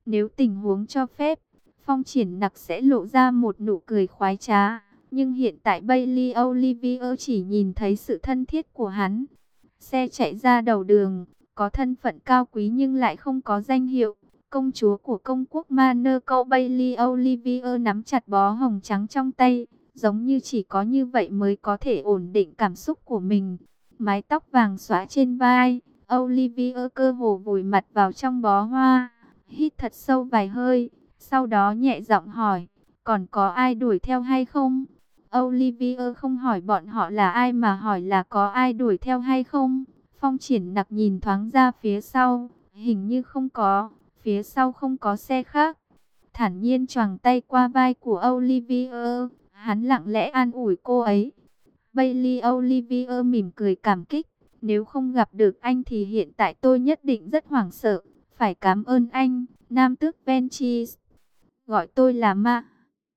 Nếu tình huống cho phép, Phong Triển Nặc sẽ lộ ra một nụ cười khoái trá. Nhưng hiện tại Bailey Olivier chỉ nhìn thấy sự thân thiết của hắn. Xe chạy ra đầu đường, có thân phận cao quý nhưng lại không có danh hiệu. Công chúa của công quốc Monaco Bailey Olivier nắm chặt bó hồng trắng trong tay, giống như chỉ có như vậy mới có thể ổn định cảm xúc của mình. Mái tóc vàng xõa trên vai, Olivier cơ hồ vùi mặt vào trong bó hoa, hít thật sâu vài hơi, sau đó nhẹ giọng hỏi, còn có ai đuổi theo hay không? Olivier không hỏi bọn họ là ai mà hỏi là có ai đuổi theo hay không. Phong Triển Nặc nhìn thoáng ra phía sau, hình như không có, phía sau không có xe khác. Thản nhiên choàng tay qua vai của Olivier, hắn lặng lẽ an ủi cô ấy. Bailey Olivier mỉm cười cảm kích, nếu không gặp được anh thì hiện tại tôi nhất định rất hoảng sợ. Phải cảm ơn anh, Nam tước Ventris. Gọi tôi là Ma.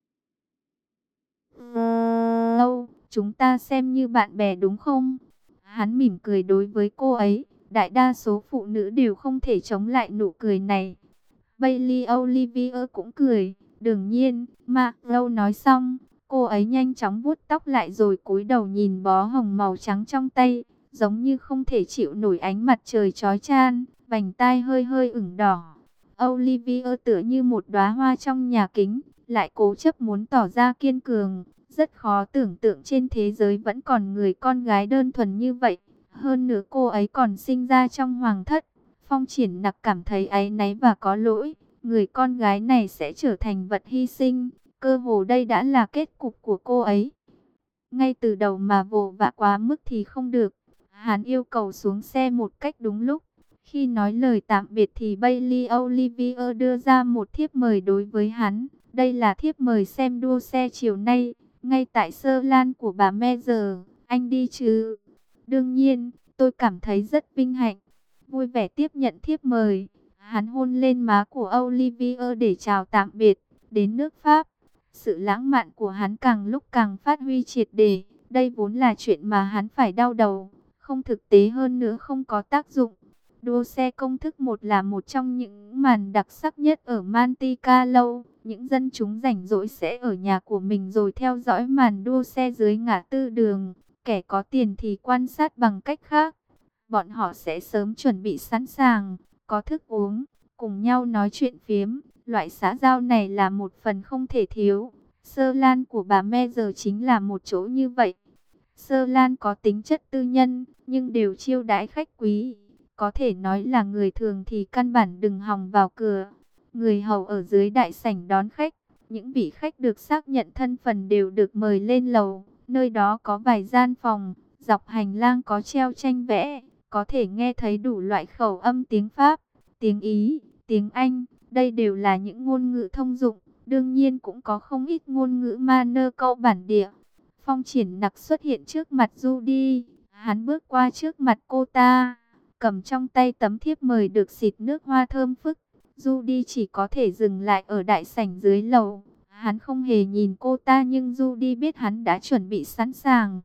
Chúng ta xem như bạn bè đúng không? Hắn mỉm cười đối với cô ấy. Đại đa số phụ nữ đều không thể chống lại nụ cười này. Bailey Olivier cũng cười. Đương nhiên, mà lâu nói xong, cô ấy nhanh chóng vuốt tóc lại rồi cúi đầu nhìn bó hồng màu trắng trong tay, giống như không thể chịu nổi ánh mặt trời chói chang, vành tai hơi hơi ửng đỏ. Olivier tựa như một đóa hoa trong nhà kính, lại cố chấp muốn tỏ ra kiên cường. Rất khó tưởng tượng trên thế giới vẫn còn người con gái đơn thuần như vậy. Hơn nữa cô ấy còn sinh ra trong hoàng thất. Phong Triển Nặc cảm thấy áy náy và có lỗi. Người con gái này sẽ trở thành vật hy sinh. Cơ hồ đây đã là kết cục của cô ấy. Ngay từ đầu mà vồ vạ quá mức thì không được. Hắn yêu cầu xuống xe một cách đúng lúc. Khi nói lời tạm biệt thì Bailey Olivier đưa ra một thiếp mời đối với hắn. Đây là thiếp mời xem đua xe chiều nay, ngay tại Sơ Lan của bà Meyer. Anh đi chứ? Đương nhiên, tôi cảm thấy rất vinh hạnh. Vui vẻ tiếp nhận thiếp mời. Hắn hôn lên má của Olivier để chào tạm biệt. Đến nước Pháp, sự lãng mạn của hắn càng lúc càng phát huy triệt để. Đây vốn là chuyện mà hắn phải đau đầu. Không thực tế hơn nữa không có tác dụng. Đua xe công thức một là một trong những màn đặc sắc nhất ở Monte Carlo. Những dân chúng rảnh rỗi sẽ ở nhà của mình rồi theo dõi màn đua xe dưới ngã tư đường. Kẻ có tiền thì quan sát bằng cách khác. Bọn họ sẽ sớm chuẩn bị sẵn sàng, có thức uống, cùng nhau nói chuyện phiếm. Loại xã giao này là một phần không thể thiếu. Sơ Lan của bà Meyer chính là một chỗ như vậy. Sơ Lan có tính chất tư nhân, nhưng đều chiêu đãi khách quý. Có thể nói là người thường thì căn bản đừng hòng vào cửa. Người hầu ở dưới đại sảnh đón khách. Những vị khách được xác nhận thân phần đều được mời lên lầu. Nơi đó có vài gian phòng, dọc hành lang có treo tranh vẽ. Có thể nghe thấy đủ loại khẩu âm tiếng Pháp, tiếng Ý, tiếng Anh. Đây đều là những ngôn ngữ thông dụng. Đương nhiên cũng có không ít ngôn ngữ Monaco bản địa. Phong Triển Nặc xuất hiện trước mặt Judy. Hắn bước qua trước mặt cô ta, cầm trong tay tấm thiếp mời được xịt nước hoa thơm phức. Judy chỉ có thể dừng lại ở đại sảnh dưới lầu. Hắn không hề nhìn cô ta nhưng Judy biết hắn đã chuẩn bị sẵn sàng.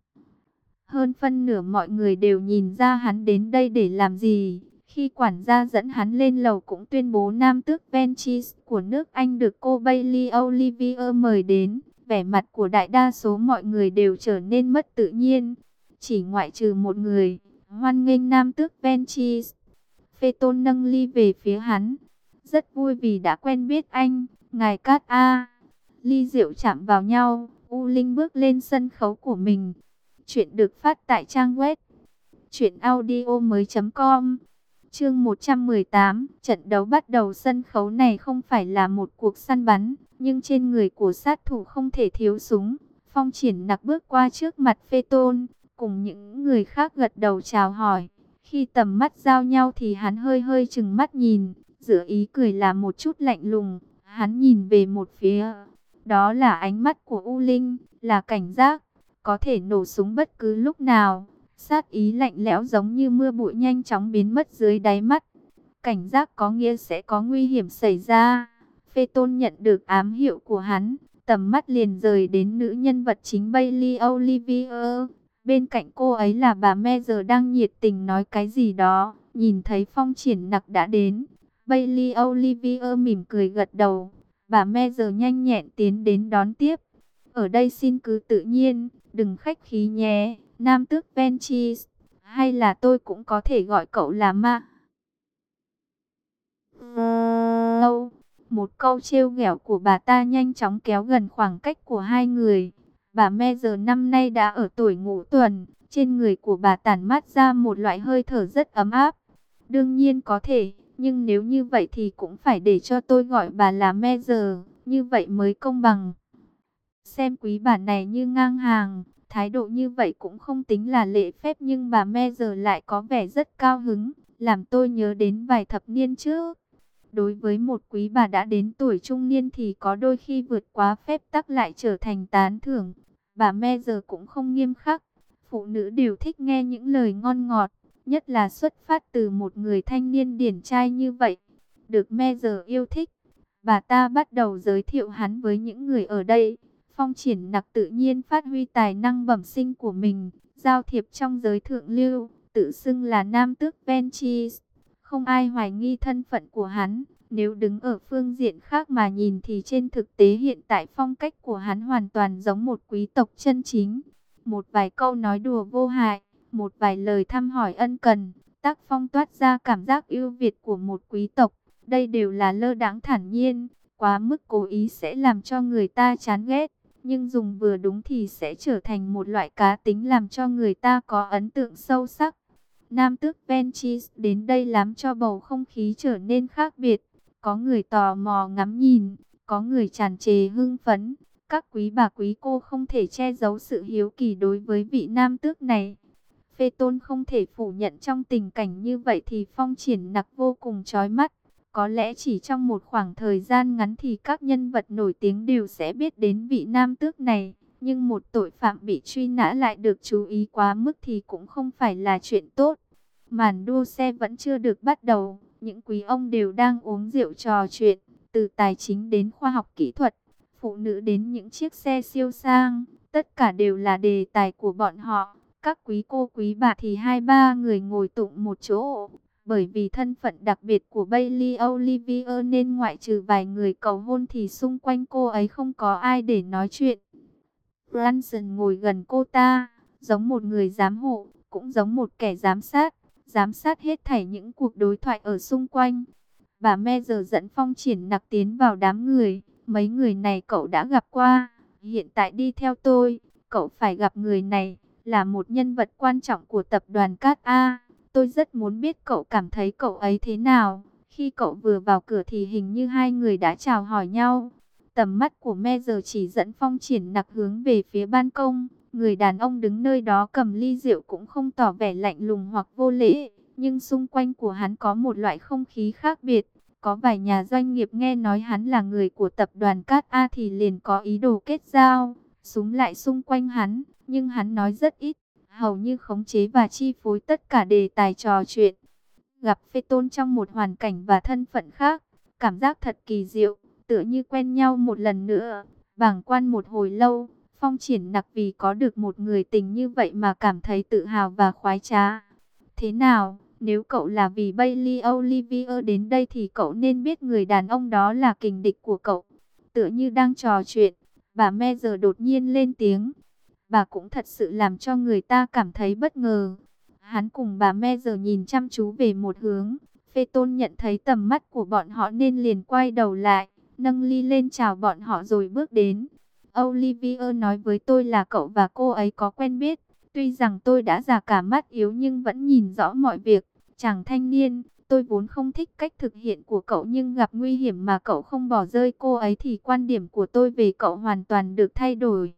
Hơn phân nửa mọi người đều nhìn ra hắn đến đây để làm gì. Khi quản gia dẫn hắn lên lầu cũng tuyên bố nam tước Ventris của nước Anh được cô Bailey Olivier mời đến. Vẻ mặt của đại đa số mọi người đều trở nên mất tự nhiên. Chỉ ngoại trừ một người, hoan nghênh nam tước Ventris. Phaeton nâng ly về phía hắn. Rất vui vì đã quen biết anh, ngài Cát A. Ly rượu chạm vào nhau, U Linh bước lên sân khấu của mình. Chuyện được phát tại trang web truyệnaudiomoi.com. Chương 118, trận đấu bắt đầu. Sân khấu này không phải là một cuộc săn bắn, nhưng trên người của sát thủ không thể thiếu súng. Phong Triển Nặc bước qua trước mặt Phaeton, cùng những người khác gật đầu chào hỏi. Khi tầm mắt giao nhau thì hắn hơi hơi chừng mắt nhìn, giữa ý cười là một chút lạnh lùng. Hắn nhìn về một phía, đó là ánh mắt của U Linh, là cảnh giác, có thể nổ súng bất cứ lúc nào. Sát ý lạnh lẽo giống như mưa bụi nhanh chóng biến mất dưới đáy mắt. Cảnh giác có nghĩa sẽ có nguy hiểm xảy ra. Phaeton nhận được ám hiệu của hắn, tầm mắt liền rời đến nữ nhân vật chính Bailey Olivier. Bên cạnh cô ấy là bà Meyer đang nhiệt tình nói cái gì đó. Nhìn thấy Phong Triển Nặc đã đến, Bailey Olivier mỉm cười gật đầu. Bà Mazer nhanh nhẹn tiến đến đón tiếp. Ở đây xin cứ tự nhiên, đừng khách khí nhé, Nam tước Venchis. Hay là tôi cũng có thể gọi cậu là Ma. Một câu trêu ghẹo của bà ta nhanh chóng kéo gần khoảng cách của hai người. Bà Mazer năm nay đã ở tuổi ngũ tuần, trên người của bà tản mát ra một loại hơi thở rất ấm áp. Đương nhiên có thể, nhưng nếu như vậy thì cũng phải để cho tôi gọi bà là Mazer, như vậy mới công bằng. Xem quý bà này như ngang hàng, thái độ như vậy cũng không tính là lễ phép, nhưng bà Mazer lại có vẻ rất cao hứng, làm tôi nhớ đến vài thập niên trước. Đối với một quý bà đã đến tuổi trung niên thì có đôi khi vượt quá phép tắc lại trở thành tán thưởng. Bà Mazer cũng không nghiêm khắc, phụ nữ đều thích nghe những lời ngon ngọt, nhất là xuất phát từ một người thanh niên điển trai như vậy. Được Mazer yêu thích, bà ta bắt đầu giới thiệu hắn với những người ở đây. Phong Triển Nặc tự nhiên phát huy tài năng bẩm sinh của mình, giao thiệp trong giới thượng lưu, tự xưng là Nam tước Venchis. Không ai hoài nghi thân phận của hắn. Nếu đứng ở phương diện khác mà nhìn thì trên thực tế hiện tại phong cách của hắn hoàn toàn giống một quý tộc chân chính. Một vài câu nói đùa vô hại, một vài lời thăm hỏi ân cần, tác phong toát ra cảm giác ưu việt của một quý tộc. Đây đều là lơ đãng thản nhiên, quá mức cố ý sẽ làm cho người ta chán ghét. Nhưng dùng vừa đúng thì sẽ trở thành một loại cá tính làm cho người ta có ấn tượng sâu sắc. Nam tước Venchis đến đây làm cho bầu không khí trở nên khác biệt. Có người tò mò ngắm nhìn, có người tràn trề hưng phấn. Các quý bà quý cô không thể che giấu sự hiếu kỳ đối với vị nam tước này. Phê Tôn không thể phủ nhận trong tình cảnh như vậy thì Phong Triển Nặc vô cùng chói mắt. Có lẽ chỉ trong một khoảng thời gian ngắn thì các nhân vật nổi tiếng đều sẽ biết đến vị nam tước này. Nhưng một tội phạm bị truy nã lại được chú ý quá mức thì cũng không phải là chuyện tốt. Màn đua xe vẫn chưa được bắt đầu, những quý ông đều đang uống rượu trò chuyện, từ tài chính đến khoa học kỹ thuật, phụ nữ đến những chiếc xe siêu sang, tất cả đều là đề tài của bọn họ. Các quý cô quý bà thì hai ba người ngồi tụng một chỗ, bởi vì thân phận đặc biệt của Bailey Olivier nên ngoại trừ vài người cầu hôn thì xung quanh cô ấy không có ai để nói chuyện. Branson ngồi gần cô ta, giống một người giám hộ, cũng giống một kẻ giám sát hết thảy những cuộc đối thoại ở xung quanh. Bà Mazer dẫn Phong Triển Nặc tiến vào đám người. Mấy người này cậu đã gặp qua, hiện tại đi theo tôi, cậu phải gặp người này, là một nhân vật quan trọng của tập đoàn Cát A. Tôi rất muốn biết cậu cảm thấy cậu ấy thế nào. Khi cậu vừa vào cửa thì hình như hai người đã chào hỏi nhau. Tầm mắt của Mazer chỉ dẫn Phong Triển Nặc hướng về phía ban công. Người đàn ông đứng nơi đó cầm ly rượu cũng không tỏ vẻ lạnh lùng hoặc vô lễ, nhưng xung quanh của hắn có một loại không khí khác biệt. Có vài nhà doanh nghiệp nghe nói hắn là người của tập đoàn Cát A thì liền có ý đồ kết giao, xúm lại xung quanh hắn, nhưng hắn nói rất ít, hầu như khống chế và chi phối tất cả đề tài trò chuyện. Gặp Phê Tôn trong một hoàn cảnh và thân phận khác, cảm giác thật kỳ diệu, tựa như quen nhau một lần nữa. Bàng quan một hồi lâu, Phong Triển Nặc vì có được một người tình như vậy mà cảm thấy tự hào và khoái trá. Thế nào, nếu cậu là vì Bailey Olivier đến đây thì cậu nên biết người đàn ông đó là kình địch của cậu. Tựa như đang trò chuyện, bà Mazer đột nhiên lên tiếng. Bà cũng thật sự làm cho người ta cảm thấy bất ngờ. Hắn cùng bà Mazer nhìn chăm chú về một hướng. Phê Tôn nhận thấy tầm mắt của bọn họ nên liền quay đầu lại, nâng ly lên chào bọn họ rồi bước đến. Olivier nói với tôi là cậu và cô ấy có quen biết. Tuy rằng tôi đã già cả mắt yếu nhưng vẫn nhìn rõ mọi việc. Chàng thanh niên, tôi vốn không thích cách thực hiện của cậu nhưng gặp nguy hiểm mà cậu không bỏ rơi cô ấy thì quan điểm của tôi về cậu hoàn toàn được thay đổi.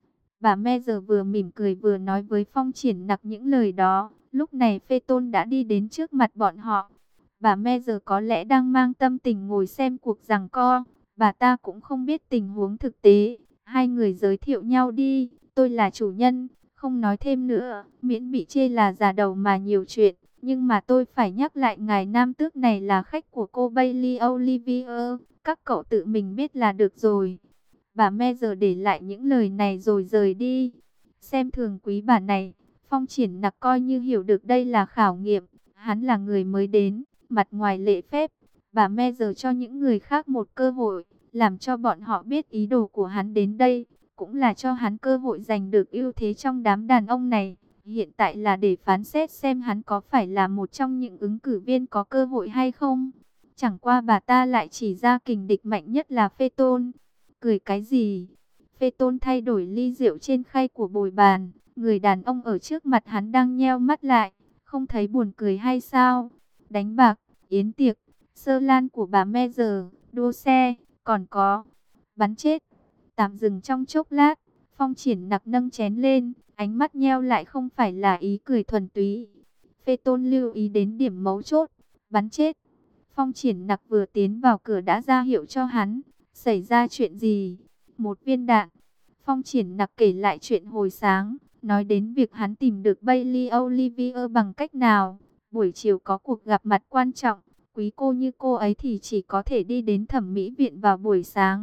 Bà Mazer vừa mỉm cười vừa nói với Phong Triển Nặc những lời đó. Lúc này Phê Tôn đã đi đến trước mặt bọn họ. Bà Mazer có lẽ đang mang tâm tình ngồi xem cuộc giằng co. Bà ta cũng không biết tình huống thực tế. Hai người giới thiệu nhau đi. Tôi là chủ nhân, không nói thêm nữa, miễn bị chê là già đầu mà nhiều chuyện. Nhưng mà tôi phải nhắc lại ngài nam tước này là khách của cô Bailey Olivier. Các cậu tự mình biết là được rồi. Bà Mazer để lại những lời này rồi rời đi. Xem thường quý bà này, Phong Triển Nặc coi như hiểu được đây là khảo nghiệm. Hắn là người mới đến, mặt ngoài lễ phép, Bà Me giờ cho những người khác một cơ hội, làm cho bọn họ biết ý đồ của hắn đến đây, cũng là cho hắn cơ hội giành được ưu thế trong đám đàn ông này. Hiện tại là để phán xét xem hắn có phải là một trong những ứng cử viên có cơ hội hay không. Chẳng qua bà ta lại chỉ ra kình địch mạnh nhất là Phê Tôn. Cười cái gì? Phê Tôn thay đổi ly rượu trên khay của bồi bàn. Người đàn ông ở trước mặt hắn đang nheo mắt lại. Không thấy buồn cười hay sao? Đánh bạc, yến tiệc, sơ lan của bà Me giờ, đua xe, còn có bắn chết. Tạm dừng trong chốc lát, Phong Triển Nặc nâng chén lên, ánh mắt nheo lại không phải là ý cười thuần túy. Phê Tôn lưu ý đến điểm mấu chốt, bắn chết. Phong Triển Nặc vừa tiến vào cửa đã ra hiệu cho hắn, xảy ra chuyện gì? Một viên đạn. Phong Triển Nặc kể lại chuyện hồi sáng, nói đến việc hắn tìm được Bailey Olivier bằng cách nào. Buổi chiều có cuộc gặp mặt quan trọng, quý cô như cô ấy thì chỉ có thể đi đến thẩm mỹ viện vào buổi sáng.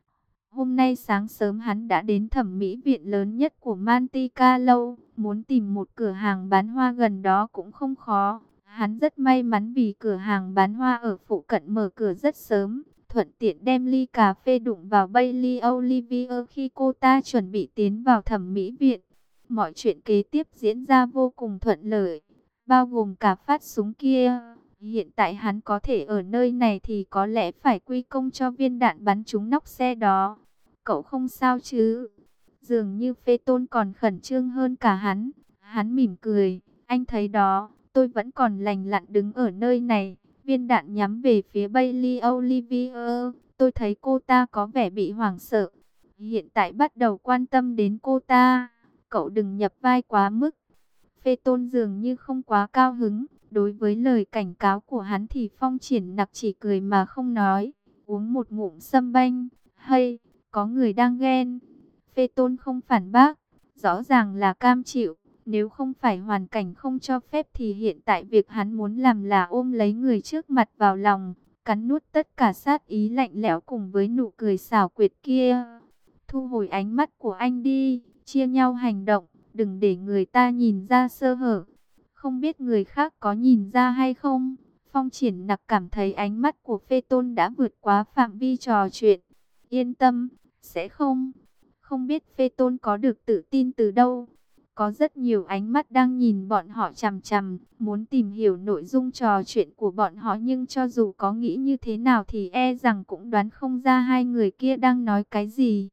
Hôm nay sáng sớm hắn đã đến thẩm mỹ viện lớn nhất của Monte Carlo, muốn tìm một cửa hàng bán hoa gần đó cũng không khó. Hắn rất may mắn vì cửa hàng bán hoa ở phụ cận mở cửa rất sớm, thuận tiện đem ly cà phê đụng vào Bailey Olivier khi cô ta chuẩn bị tiến vào thẩm mỹ viện. Mọi chuyện kế tiếp diễn ra vô cùng thuận lợi, bao gồm cả phát súng kia. Hiện tại hắn có thể ở nơi này thì có lẽ phải quy công cho viên đạn bắn trúng nóc xe đó. Cậu không sao chứ? Dường như Phê Tôn còn khẩn trương hơn cả hắn. Hắn mỉm cười, anh thấy đó, tôi vẫn còn lành lặn đứng ở nơi này. Viên đạn nhắm về phía Bailey Olivier. Tôi thấy cô ta có vẻ bị hoảng sợ. Hiện tại bắt đầu quan tâm đến cô ta. Cậu đừng nhập vai quá mức. Phê Tôn dường như không quá cao hứng. Đối với lời cảnh cáo của hắn thì Phong Triển Nặc chỉ cười mà không nói. Uống một ngụm sâm banh. Hay, có người đang ghen. Phê Tôn không phản bác. Rõ ràng là cam chịu. Nếu không phải hoàn cảnh không cho phép thì hiện tại việc hắn muốn làm là ôm lấy người trước mặt vào lòng. Cắn nuốt tất cả sát ý lạnh lẽo cùng với nụ cười xảo quyệt kia. Thu hồi ánh mắt của anh đi. Chia nhau hành động. Đừng để người ta nhìn ra sơ hở. Không biết người khác có nhìn ra hay không? Phong Triển Nặc cảm thấy ánh mắt của Phê Tôn đã vượt quá phạm vi trò chuyện. Yên tâm, sẽ không. Không biết Phê Tôn có được tự tin từ đâu. Có rất nhiều ánh mắt đang nhìn bọn họ chằm chằm, muốn tìm hiểu nội dung trò chuyện của bọn họ, nhưng cho dù có nghĩ như thế nào thì e rằng cũng đoán không ra hai người kia đang nói cái gì.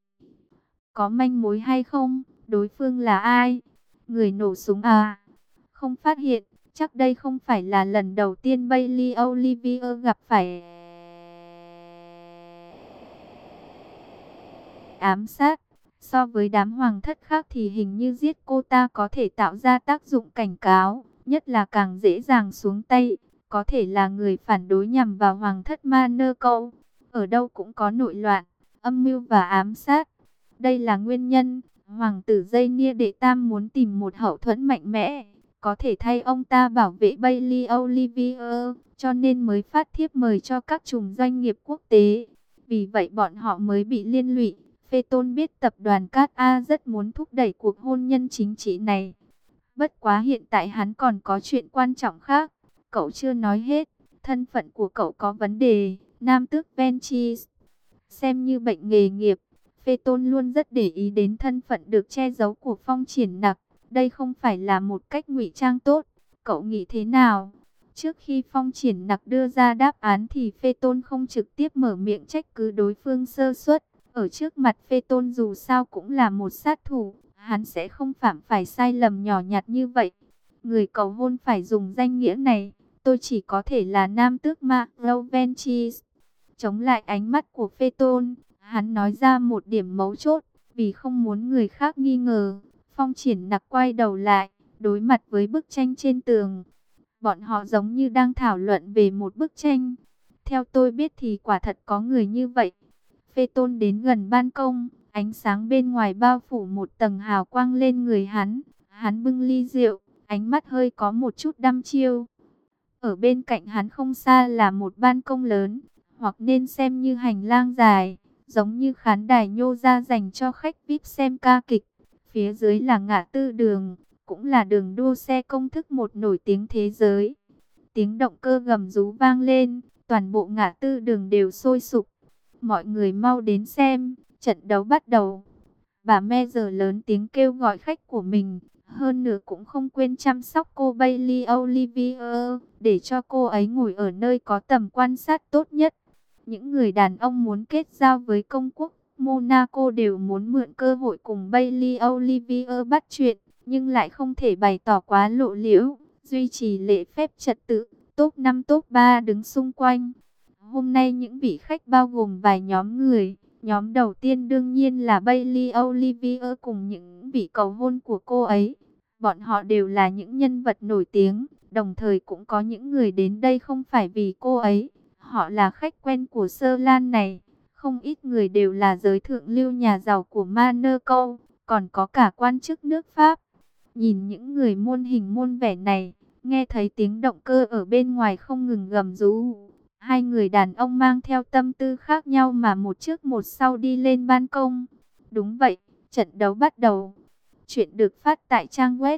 Có manh mối hay không? Đối phương là ai? Người nổ súng à? Không phát hiện, chắc đây không phải là lần đầu tiên Bailey Olivier gặp phải ám sát. So với đám hoàng thất khác thì hình như giết cô ta có thể tạo ra tác dụng cảnh cáo, nhất là càng dễ dàng xuống tay. Có thể là người phản đối nhằm vào hoàng thất Monaco. Ở đâu cũng có nội loạn, âm mưu và ám sát. Đây là nguyên nhân hoàng tử Dây đệ tam muốn tìm một hậu thuẫn mạnh mẽ, có thể thay ông ta bảo vệ Bailey Olivier, cho nên mới phát thiếp mời cho các chùm doanh nghiệp quốc tế. Vì vậy bọn họ mới bị liên lụy. Phê Tôn biết tập đoàn Cát A rất muốn thúc đẩy cuộc hôn nhân chính trị này. Bất quá hiện tại hắn còn có chuyện quan trọng khác. Cậu chưa nói hết. Thân phận của cậu có vấn đề. Nam tước Ventris. Xem như bệnh nghề nghiệp. Phê Tôn luôn rất để ý đến thân phận được che giấu của Phong Triển Nặc. Đây không phải là một cách ngụy trang tốt. Cậu nghĩ thế nào? Trước khi Phong Triển Nặc đưa ra đáp án thì Phê Tôn không trực tiếp mở miệng trách cứ đối phương sơ suất. Ở trước mặt Phê Tôn dù sao cũng là một sát thủ, hắn sẽ không phạm phải sai lầm nhỏ nhặt như vậy. Người cầu hôn phải dùng danh nghĩa này, tôi chỉ có thể là nam tước Marlowe Ventris. Chống lại ánh mắt của Phê Tôn, hắn nói ra một điểm mấu chốt, vì không muốn người khác nghi ngờ. Phong Triển Nặc quay đầu lại, đối mặt với bức tranh trên tường. Bọn họ giống như đang thảo luận về một bức tranh. Theo tôi biết thì quả thật có người như vậy. Phê Tôn đến gần ban công, ánh sáng bên ngoài bao phủ một tầng hào quang lên người hắn. Hắn bưng ly rượu, ánh mắt hơi có một chút đăm chiêu. Ở bên cạnh hắn không xa là một ban công lớn, hoặc nên xem như hành lang dài, giống như khán đài nhô ra dành cho khách VIP xem ca kịch. Phía dưới là ngã tư đường, cũng là đường đua xe công thức một nổi tiếng thế giới. Tiếng động cơ gầm rú vang lên, toàn bộ ngã tư đường đều sôi sục. Mọi người mau đến xem, trận đấu bắt đầu. Bà Me giờ lớn tiếng kêu gọi khách của mình, hơn nữa cũng không quên chăm sóc cô Bailey Olivier, để cho cô ấy ngồi ở nơi có tầm quan sát tốt nhất. Những người đàn ông muốn kết giao với công quốc Monaco đều muốn mượn cơ hội cùng Bailey Olivier bắt chuyện, nhưng lại không thể bày tỏ quá lộ liễu, duy trì lễ phép trật tự. Top 5 top 3 đứng xung quanh. Hôm nay những vị khách bao gồm vài nhóm người. Nhóm đầu tiên đương nhiên là Bailey Olivier cùng những vị cầu hôn của cô ấy. Bọn họ đều là những nhân vật nổi tiếng, đồng thời cũng có những người đến đây không phải vì cô ấy. Họ là khách quen của Sơ Lan này. Không ít người đều là giới thượng lưu nhà giàu của Monaco, còn có cả quan chức nước Pháp. Nhìn những người muôn hình muôn vẻ này, nghe thấy tiếng động cơ ở bên ngoài không ngừng gầm rú. Hai người đàn ông mang theo tâm tư khác nhau mà một trước một sau đi lên ban công. Đúng vậy, trận đấu bắt đầu. Chuyện được phát tại trang web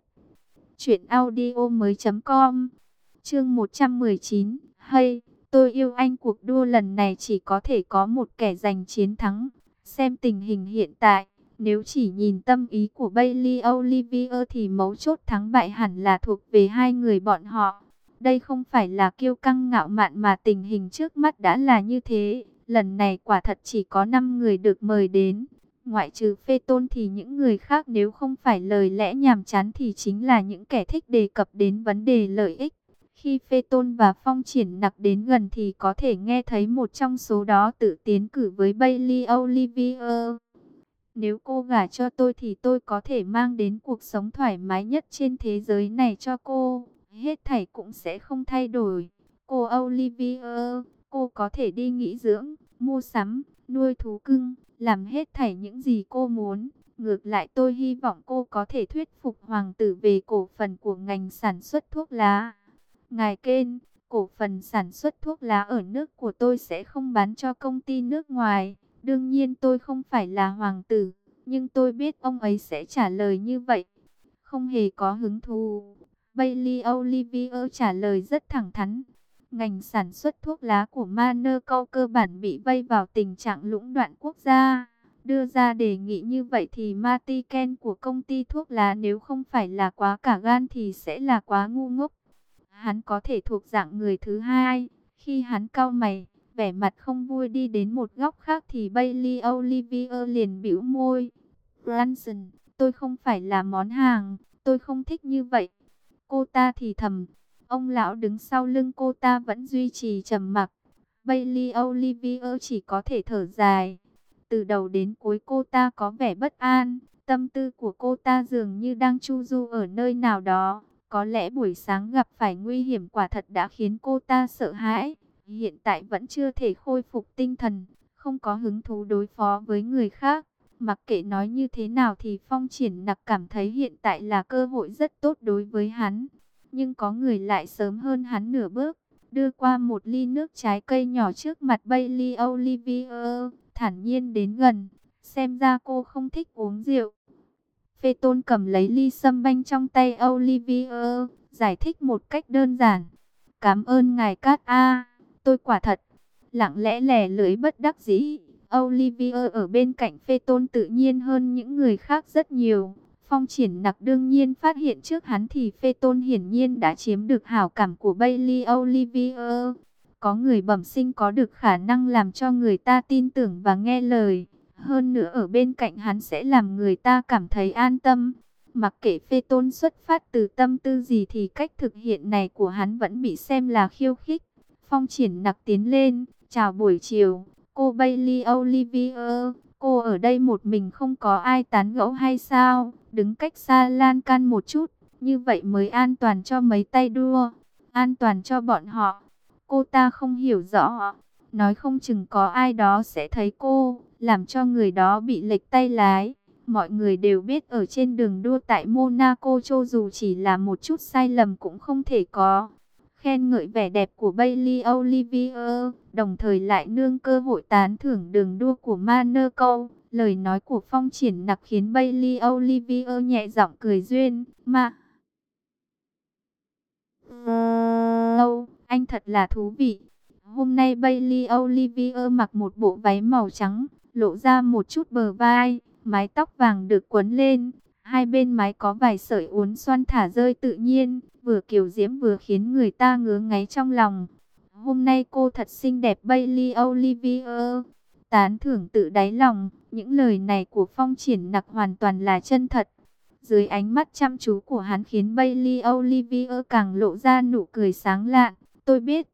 truyệnaudiomoi.com. Chương 119. Hay, tôi yêu anh, cuộc đua lần này chỉ có thể có một kẻ giành chiến thắng. Xem tình hình hiện tại, nếu chỉ nhìn tâm ý của Bailey Olivier thì mấu chốt thắng bại hẳn là thuộc về hai người bọn họ. Đây không phải là kiêu căng ngạo mạn mà tình hình trước mắt đã là như thế. Lần này quả thật chỉ có 5 người được mời đến. Ngoại trừ Phê Tôn thì những người khác nếu không phải lời lẽ nhàm chán thì chính là những kẻ thích đề cập đến vấn đề lợi ích. Khi Phê Tôn và Phong Triển Nặc đến gần thì có thể nghe thấy một trong số đó tự tiến cử với Bailey Olivier. Nếu cô gả cho tôi thì tôi có thể mang đến cuộc sống thoải mái nhất trên thế giới này cho cô. Hết thảy cũng sẽ không thay đổi. Cô Olivier, cô có thể đi nghỉ dưỡng, mua sắm, nuôi thú cưng, làm hết thảy những gì cô muốn. Ngược lại tôi hy vọng cô có thể thuyết phục hoàng tử về cổ phần của ngành sản xuất thuốc lá. Ngài Ken, cổ phần sản xuất thuốc lá ở nước của tôi sẽ không bán cho công ty nước ngoài. Đương nhiên tôi không phải là hoàng tử, nhưng tôi biết ông ấy sẽ trả lời như vậy. Không hề có hứng thú. Bailey Olivier trả lời rất thẳng thắn. Ngành sản xuất thuốc lá của Monaco cơ bản bị vây vào tình trạng lũng đoạn quốc gia. Đưa ra đề nghị như vậy thì Marty Ken của công ty thuốc lá nếu không phải là quá cả gan thì sẽ là quá ngu ngốc. Hắn có thể thuộc dạng người thứ hai. Khi hắn cau mày, vẻ mặt không vui đi đến một góc khác thì Bailey Olivier liền bĩu môi. Branson, tôi không phải là món hàng, tôi không thích như vậy. Cô ta thì thầm. Ông lão đứng sau lưng cô ta vẫn duy trì trầm mặc. Bailey Olivier chỉ có thể thở dài. Từ đầu đến cuối cô ta có vẻ bất an. Tâm tư của cô ta dường như đang chu du ở nơi nào đó. Có lẽ buổi sáng gặp phải nguy hiểm quả thật đã khiến cô ta sợ hãi. Hiện tại vẫn chưa thể khôi phục tinh thần, không có hứng thú đối phó với người khác. Mặc kệ nói như thế nào thì Phong Triển Nặc cảm thấy hiện tại là cơ hội rất tốt đối với hắn. Nhưng có người lại sớm hơn hắn nửa bước, đưa qua một ly nước trái cây nhỏ trước mặt Bailey Olivier, thản nhiên đến gần. Xem ra cô không thích uống rượu. Phê Tôn cầm lấy ly sâm banh trong tay Olivier, giải thích một cách đơn giản. Cảm ơn ngài Cát A, tôi quả thật. Lặng lẽ lè lưỡi bất đắc dĩ. Olivier ở bên cạnh Phê Tôn tự nhiên hơn những người khác rất nhiều. Phong Triển Nặc đương nhiên phát hiện trước hắn thì Phê Tôn hiển nhiên đã chiếm được hảo cảm của Bailey Olivier. Có người bẩm sinh có được khả năng làm cho người ta tin tưởng và nghe lời. Hơn nữa ở bên cạnh hắn sẽ làm người ta cảm thấy an tâm. Mặc kệ Phê Tôn xuất phát từ tâm tư gì thì cách thực hiện này của hắn vẫn bị xem là khiêu khích. Phong Triển Nặc tiến lên, chào buổi chiều, cô Bailey Olivier, cô ở đây một mình không có ai tán gẫu hay sao? Đứng cách xa lan can một chút, như vậy mới an toàn cho mấy tay đua, an toàn cho bọn họ. Cô ta không hiểu rõ, nói không chừng có ai đó sẽ thấy cô, làm cho người đó bị lệch tay lái. Mọi người đều biết ở trên đường đua tại Monaco cho dù chỉ là một chút sai lầm cũng không thể có. Khen ngợi vẻ đẹp của Bailey Olivier, đồng thời lại nương cơ hội tán thưởng đường đua của Monaco. Lời nói của Phong Triển Nặc khiến Bailey Olivier nhẹ giọng cười duyên. Mà, anh thật là thú vị. Hôm nay Bailey Olivier mặc một bộ váy màu trắng, lộ ra một chút bờ vai, mái tóc vàng được quấn lên. Hai bên mái có vài sợi uốn xoăn thả rơi tự nhiên, vừa kiều diễm vừa khiến người ta ngứa ngáy trong lòng. Hôm nay cô thật xinh đẹp Bailey Olivier. Tán thưởng tự đáy lòng, những lời này của Phong Triển Nặc hoàn toàn là chân thật. Dưới ánh mắt chăm chú của hắn khiến Bailey Olivier càng lộ ra nụ cười sáng lạn. Tôi biết.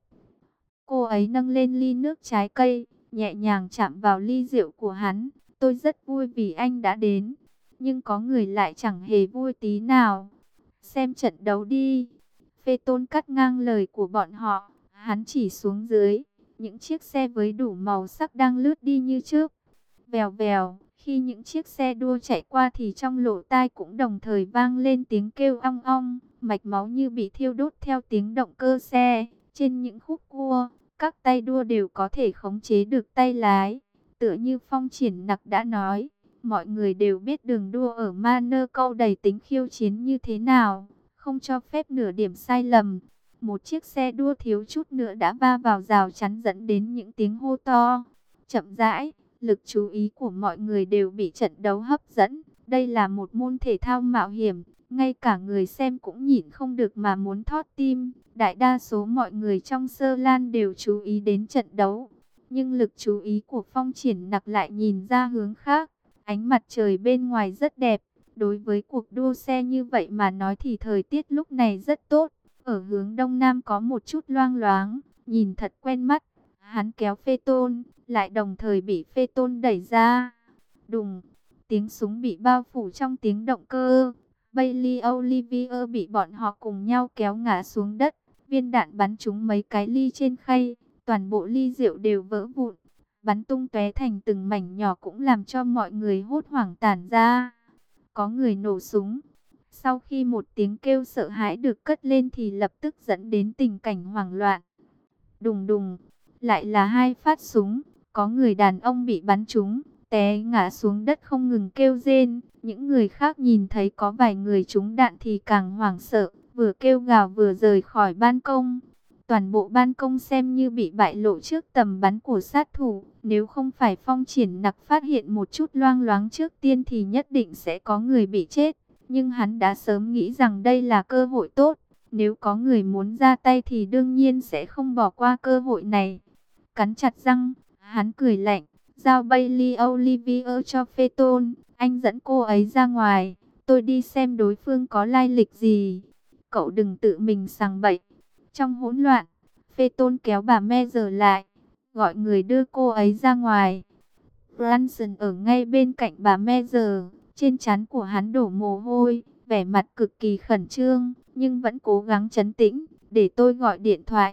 Cô ấy nâng lên ly nước trái cây, nhẹ nhàng chạm vào ly rượu của hắn. Tôi rất vui vì anh đã đến. Nhưng có người lại chẳng hề vui tí nào. Xem trận đấu đi. Phê Tôn cắt ngang lời của bọn họ. Hắn chỉ xuống dưới. Những chiếc xe với đủ màu sắc đang lướt đi như trước. Vèo vèo. Khi những chiếc xe đua chạy qua thì trong lỗ tai cũng đồng thời vang lên tiếng kêu ong ong. Mạch máu như bị thiêu đốt theo tiếng động cơ xe. Trên những khúc cua, các tay đua đều có thể khống chế được tay lái. Tựa như Phong Triển Nặc đã nói, mọi người đều biết đường đua ở Monaco đầy tính khiêu chiến như thế nào, không cho phép nửa điểm sai lầm. Một chiếc xe đua thiếu chút nữa đã va vào rào chắn dẫn đến những tiếng hô to. Chậm rãi, lực chú ý của mọi người đều bị trận đấu hấp dẫn. Đây là một môn thể thao mạo hiểm, ngay cả người xem cũng nhịn không được mà muốn thót tim. Đại đa số mọi người trong Sơ Lan đều chú ý đến trận đấu. Nhưng lực chú ý của Phong Triển Nặc lại nhìn ra hướng khác. Ánh mặt trời bên ngoài rất đẹp. Đối với cuộc đua xe như vậy mà nói thì thời tiết lúc này rất tốt. Ở hướng đông nam có một chút loang loáng, nhìn thật quen mắt. Hắn kéo Phê Tôn, lại đồng thời bị Phê Tôn đẩy ra. Đùng, tiếng súng bị bao phủ trong tiếng động cơ. Bailey Olivier bị bọn họ cùng nhau kéo ngã xuống đất. Viên đạn bắn trúng mấy cái ly trên khay, toàn bộ ly rượu đều vỡ vụn, bắn tung tóe thành từng mảnh nhỏ cũng làm cho mọi người hốt hoảng tản ra. Có người nổ súng. Sau khi một tiếng kêu sợ hãi được cất lên thì lập tức dẫn đến tình cảnh hoảng loạn. Đùng đùng, lại là hai phát súng, có người đàn ông bị bắn trúng, té ngã xuống đất không ngừng kêu rên. Những người khác nhìn thấy có vài người trúng đạn thì càng hoảng sợ, vừa kêu gào vừa rời khỏi ban công. Toàn bộ ban công xem như bị bại lộ trước tầm bắn của sát thủ. Nếu không phải Phong Triển Nặc phát hiện một chút loang loáng trước tiên thì nhất định sẽ có người bị chết. Nhưng hắn đã sớm nghĩ rằng đây là cơ hội tốt. Nếu có người muốn ra tay thì đương nhiên sẽ không bỏ qua cơ hội này. Cắn chặt răng, hắn cười lạnh, giao Bailey Olivier cho Phê Tôn. Anh dẫn cô ấy ra ngoài, tôi đi xem đối phương có lai lịch gì. Cậu đừng tự mình sằng bậy. Trong hỗn loạn, Phê Tôn kéo bà me giờ lại, gọi người đưa cô ấy ra ngoài. Branson ở ngay bên cạnh bà me giờ, trên trán của hắn đổ mồ hôi, vẻ mặt cực kỳ khẩn trương, nhưng vẫn cố gắng trấn tĩnh. Để tôi gọi điện thoại.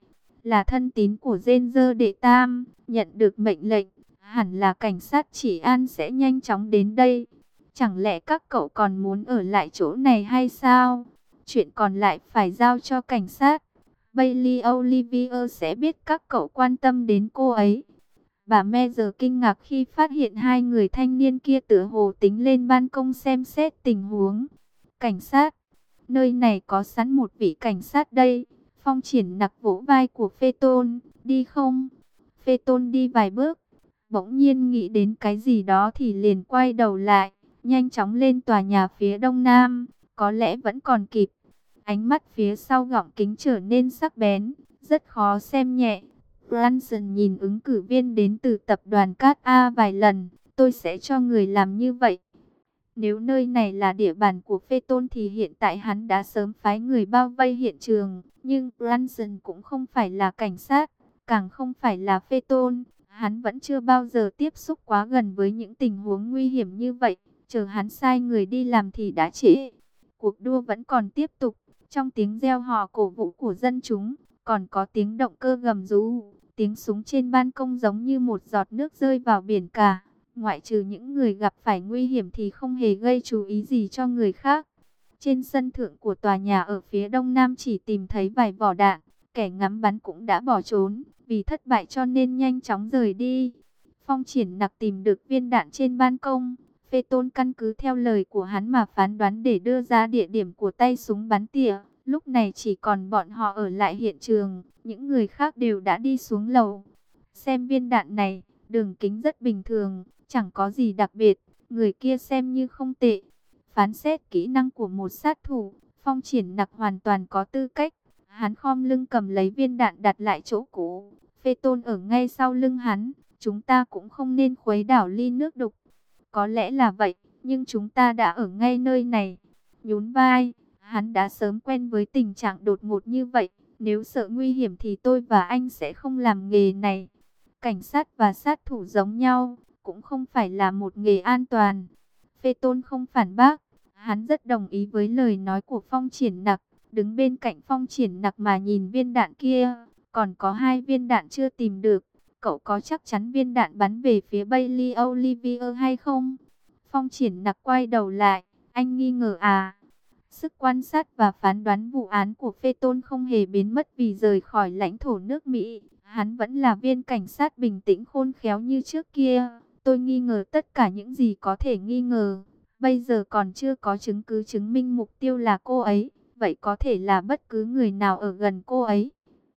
Là thân tín của Ranger đệ tam, nhận được mệnh lệnh, hẳn là cảnh sát trị an sẽ nhanh chóng đến đây. Chẳng lẽ các cậu còn muốn ở lại chỗ này hay sao? Chuyện còn lại phải giao cho cảnh sát. Bailey Olivier sẽ biết các cậu quan tâm đến cô ấy. Bà me giờ kinh ngạc khi phát hiện hai người thanh niên kia tựa hồ tính lên ban công xem xét tình huống. Cảnh sát, nơi này có sẵn một vị cảnh sát đây. Phong Triển Nặc vỗ vai của Phê Tôn, đi không? Phê Tôn đi vài bước, bỗng nhiên nghĩ đến cái gì đó thì liền quay đầu lại, nhanh chóng lên tòa nhà phía đông nam, có lẽ vẫn còn kịp. Ánh mắt phía sau gọng kính trở nên sắc bén, rất khó xem nhẹ. Branson nhìn ứng cử viên đến từ tập đoàn Cát A vài lần, tôi sẽ cho người làm như vậy. Nếu nơi này là địa bàn của Phê Tôn thì hiện tại hắn đã sớm phái người bao vây hiện trường. Nhưng Branson cũng không phải là cảnh sát, càng không phải là Phê Tôn. Hắn vẫn chưa bao giờ tiếp xúc quá gần với những tình huống nguy hiểm như vậy. Chờ hắn sai người đi làm thì đã trễ. Cuộc đua vẫn còn tiếp tục. Trong tiếng reo hò cổ vũ của dân chúng, còn có tiếng động cơ gầm rú. Tiếng súng trên ban công giống như một giọt nước rơi vào biển cả. Ngoại trừ những người gặp phải nguy hiểm thì không hề gây chú ý gì cho người khác. Trên sân thượng của tòa nhà ở phía đông nam chỉ tìm thấy vài vỏ đạn. Kẻ ngắm bắn cũng đã bỏ trốn, vì thất bại cho nên nhanh chóng rời đi. Phong Triển Nặc tìm được viên đạn trên ban công. Phê Tôn căn cứ theo lời của hắn mà phán đoán để đưa ra địa điểm của tay súng bắn tỉa. Lúc này chỉ còn bọn họ ở lại hiện trường. những người khác đều đã đi xuống lầu. Xem viên đạn này, đường kính rất bình thường, chẳng có gì đặc biệt, người kia xem như không tệ. Phán xét kỹ năng của một sát thủ, Phong Triển Nặc hoàn toàn có tư cách. Hắn khom lưng cầm lấy viên đạn đặt lại chỗ cũ. Phê Tôn ở ngay sau lưng hắn, chúng ta cũng không nên khuấy đảo ly nước đục. Có lẽ là vậy, nhưng chúng ta đã ở ngay nơi này. Nhún vai, hắn đã sớm quen với tình trạng đột ngột như vậy. Nếu sợ nguy hiểm thì tôi và anh sẽ không làm nghề này. Cảnh sát và sát thủ giống nhau, cũng không phải là một nghề an toàn. Phê Tôn không phản bác, hắn rất đồng ý với lời nói của Phong Triển Nặc. Đứng bên cạnh Phong Triển Nặc mà nhìn viên đạn kia, còn có 2 viên đạn chưa tìm được. Cậu có chắc chắn viên đạn bắn về phía Bailey Olivier hay không? Phong Triển Nặc quay đầu lại, anh nghi ngờ à? Sức quan sát và phán đoán vụ án của Phê Tôn không hề biến mất vì rời khỏi lãnh thổ nước Mỹ. Hắn vẫn là viên cảnh sát bình tĩnh khôn khéo như trước kia. Tôi nghi ngờ tất cả những gì có thể nghi ngờ. Bây giờ còn chưa có chứng cứ chứng minh mục tiêu là cô ấy. Vậy có thể là bất cứ người nào ở gần cô ấy.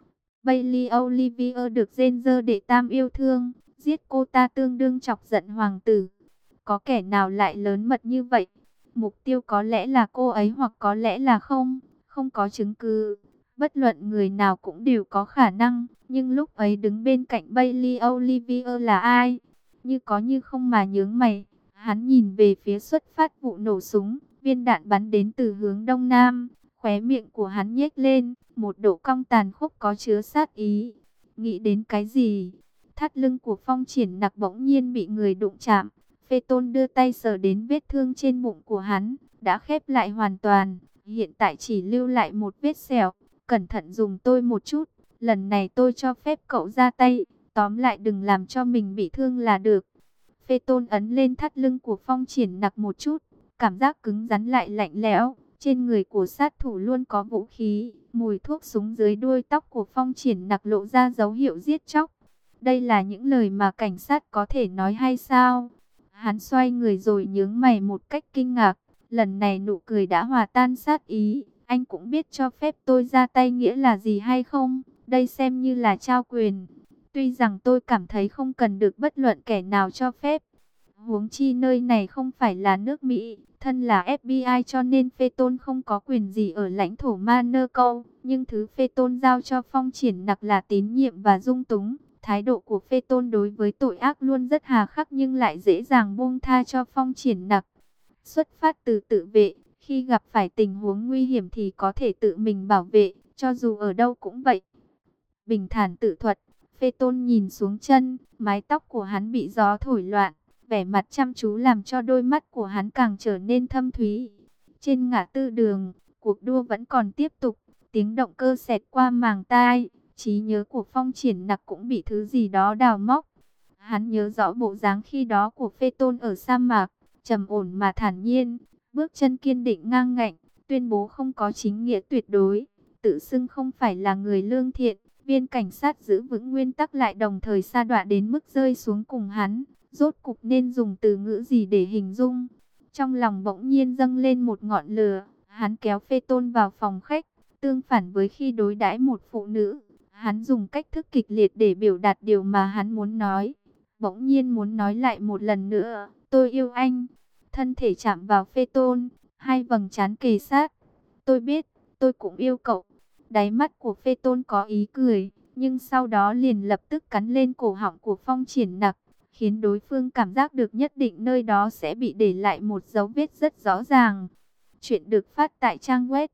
Bailey Olivier được Ranger đệ tam yêu thương. Giết cô ta tương đương chọc giận hoàng tử. Có kẻ nào lại lớn mật như vậy? Mục tiêu có lẽ là cô ấy hoặc có lẽ là không có chứng cứ. Bất luận người nào cũng đều có khả năng. Nhưng lúc ấy đứng bên cạnh Bailey Olivier là ai? Như có như không mà nhướng mày. Hắn nhìn về phía xuất phát vụ nổ súng. Viên đạn bắn đến từ hướng đông nam. Khóe miệng của hắn nhếch lên. Một độ cong tàn khốc có chứa sát ý. Nghĩ đến cái gì? Thắt lưng của Phong Triển Nặc bỗng nhiên bị người đụng chạm. Phê Tôn đưa tay sờ đến vết thương trên bụng của hắn, đã khép lại hoàn toàn, hiện tại chỉ lưu lại một vết sẹo. Cẩn thận dùng tôi một chút, lần này tôi cho phép cậu ra tay, tóm lại đừng làm cho mình bị thương là được. Phê Tôn ấn lên thắt lưng của Phong Triển Nặc một chút, cảm giác cứng rắn lại lạnh lẽo. Trên người của sát thủ luôn có vũ khí, mùi thuốc súng dưới đuôi tóc của Phong Triển Nặc lộ ra dấu hiệu giết chóc. Đây là những lời mà cảnh sát có thể nói hay sao? Hắn xoay người rồi nhướng mày một cách kinh ngạc. Lần này nụ cười đã hòa tan sát ý. Anh cũng biết cho phép tôi ra tay nghĩa là gì hay không? Đây xem như là trao quyền. Tuy rằng tôi cảm thấy không cần được bất luận kẻ nào cho phép. Huống chi nơi này không phải là nước Mỹ. Thân là FBI cho nên Phê Tôn không có quyền gì ở lãnh thổ Monaco. Nhưng thứ Phê Tôn giao cho Phong Triển Nặc là tín nhiệm và dung túng. Thái độ của Phê Tôn đối với tội ác luôn rất hà khắc nhưng lại dễ dàng buông tha cho Phong Triển Nặc. Xuất phát từ tự vệ, khi gặp phải tình huống nguy hiểm thì có thể tự mình bảo vệ, cho dù ở đâu cũng vậy. Bình thản tự thuật, Phê Tôn nhìn xuống chân, mái tóc của hắn bị gió thổi loạn, vẻ mặt chăm chú làm cho đôi mắt của hắn càng trở nên thâm thúy. Trên ngã tư đường, cuộc đua vẫn còn tiếp tục, tiếng động cơ xẹt qua màng tai. Trí nhớ của Phong Triển Nặc cũng bị thứ gì đó đào móc. Hắn nhớ rõ bộ dáng khi đó của Phê Tôn ở sa mạc, trầm ổn mà thản nhiên, bước chân kiên định ngang ngạnh, tuyên bố không có chính nghĩa tuyệt đối, tự xưng không phải là người lương thiện. Viên cảnh sát giữ vững nguyên tắc lại đồng thời sa đọa đến mức rơi xuống cùng hắn, rốt cục nên dùng từ ngữ gì để hình dung. Trong lòng bỗng nhiên dâng lên một ngọn lửa, hắn kéo Phê Tôn vào phòng khách, tương phản với khi đối đãi một phụ nữ. Hắn dùng cách thức kịch liệt để biểu đạt điều mà hắn muốn nói. Bỗng nhiên muốn nói lại một lần nữa, tôi yêu anh. Thân thể chạm vào Phê Tôn, hai vầng trán kề sát. Tôi biết, tôi cũng yêu cậu. Đáy mắt của Phê Tôn có ý cười, nhưng sau đó liền lập tức cắn lên cổ họng của Phong Triển Nặc, khiến đối phương cảm giác được nhất định nơi đó sẽ bị để lại một dấu vết rất rõ ràng. Chuyện được phát tại trang web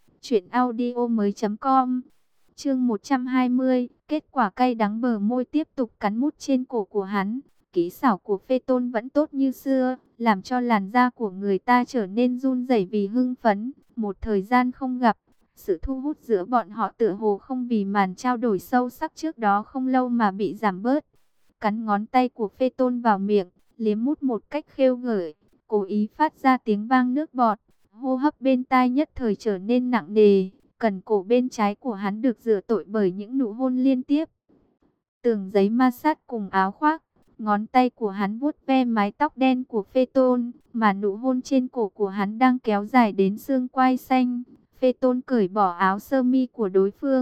truyệnaudiomoi.com. Chương 120, kết quả cay đắng bờ môi tiếp tục cắn mút trên cổ của hắn. Kỹ xảo của Phê Tôn vẫn tốt như xưa, làm cho làn da của người ta trở nên run rẩy vì hưng phấn. Một thời gian không gặp, sự thu hút giữa bọn họ tựa hồ không vì màn trao đổi sâu sắc trước đó không lâu mà bị giảm bớt. Cắn ngón tay của Phê Tôn vào miệng, liếm mút một cách khêu gợi, cố ý phát ra tiếng vang nước bọt. Hô hấp bên tai nhất thời trở nên nặng nề. Cần cổ bên trái của hắn được rửa tội bởi những nụ hôn liên tiếp. Tường giấy ma sát cùng áo khoác. Ngón tay của hắn vuốt ve mái tóc đen của Phê Tôn, mà nụ hôn trên cổ của hắn đang kéo dài đến xương quai xanh. Phê Tôn cởi bỏ áo sơ mi của đối phương,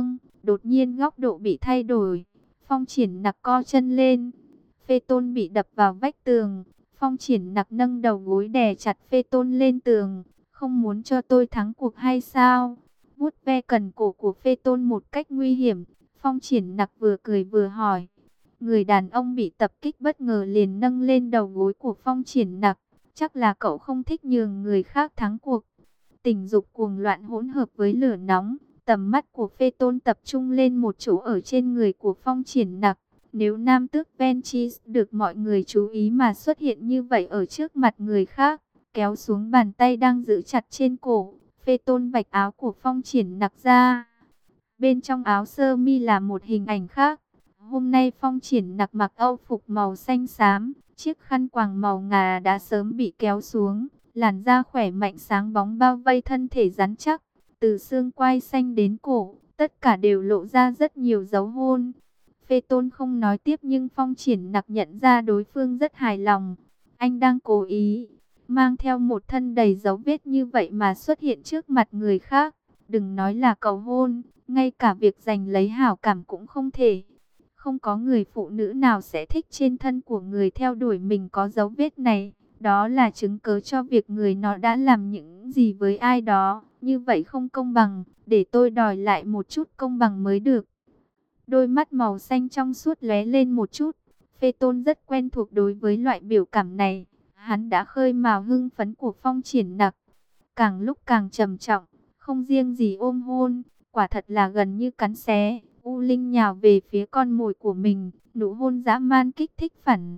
Đột nhiên góc độ bị thay đổi. Phong Triển Nặc co chân lên. Phê Tôn bị đập vào vách tường. Phong Triển Nặc nâng đầu gối đè chặt Phê Tôn lên tường. Không muốn cho tôi thắng cuộc hay sao? Vuốt ve cần cổ của Phê Tôn một cách nguy hiểm. Phong Triển Nặc vừa cười vừa hỏi. Người đàn ông bị tập kích bất ngờ liền nâng lên đầu gối của Phong Triển Nặc. Chắc là cậu không thích nhường người khác thắng cuộc. Tình dục cuồng loạn hỗn hợp với lửa nóng. Tầm mắt của Phê Tôn tập trung lên một chỗ ở trên người của Phong Triển Nặc. Nếu nam tước Venchis được mọi người chú ý mà xuất hiện như vậy ở trước mặt người khác, kéo xuống bàn tay đang giữ chặt trên cổ, Phê Tôn vạch áo của Phong Triển Nặc ra. Bên trong áo sơ mi là một hình ảnh khác. Hôm nay Phong Triển Nặc mặc âu phục màu xanh xám, chiếc khăn quàng màu ngà đã sớm bị kéo xuống, làn da khỏe mạnh sáng bóng bao vây thân thể rắn chắc, từ xương quai xanh đến cổ, tất cả đều lộ ra rất nhiều dấu hôn. Phê Tôn không nói tiếp nhưng Phong Triển Nặc nhận ra đối phương rất hài lòng. Anh đang cố ý mang theo một thân đầy dấu vết như vậy mà xuất hiện trước mặt người khác. Đừng nói là cầu hôn, ngay cả việc giành lấy hảo cảm cũng không thể. Không có người phụ nữ nào sẽ thích trên thân của người theo đuổi mình có dấu vết này. Đó là chứng cớ cho việc người nó đã làm những gì với ai đó. Như vậy không công bằng, để tôi đòi lại một chút công bằng mới được. Đôi mắt màu xanh trong suốt lóe lên một chút. Phê Tôn rất quen thuộc đối với loại biểu cảm này. Hắn đã khơi mào hưng phấn của Phong Triển Nặc. Càng lúc càng trầm trọng, không riêng gì ôm hôn, quả thật là gần như cắn xé. U Linh nhào về phía con mồi của mình, nụ hôn dã man kích thích phản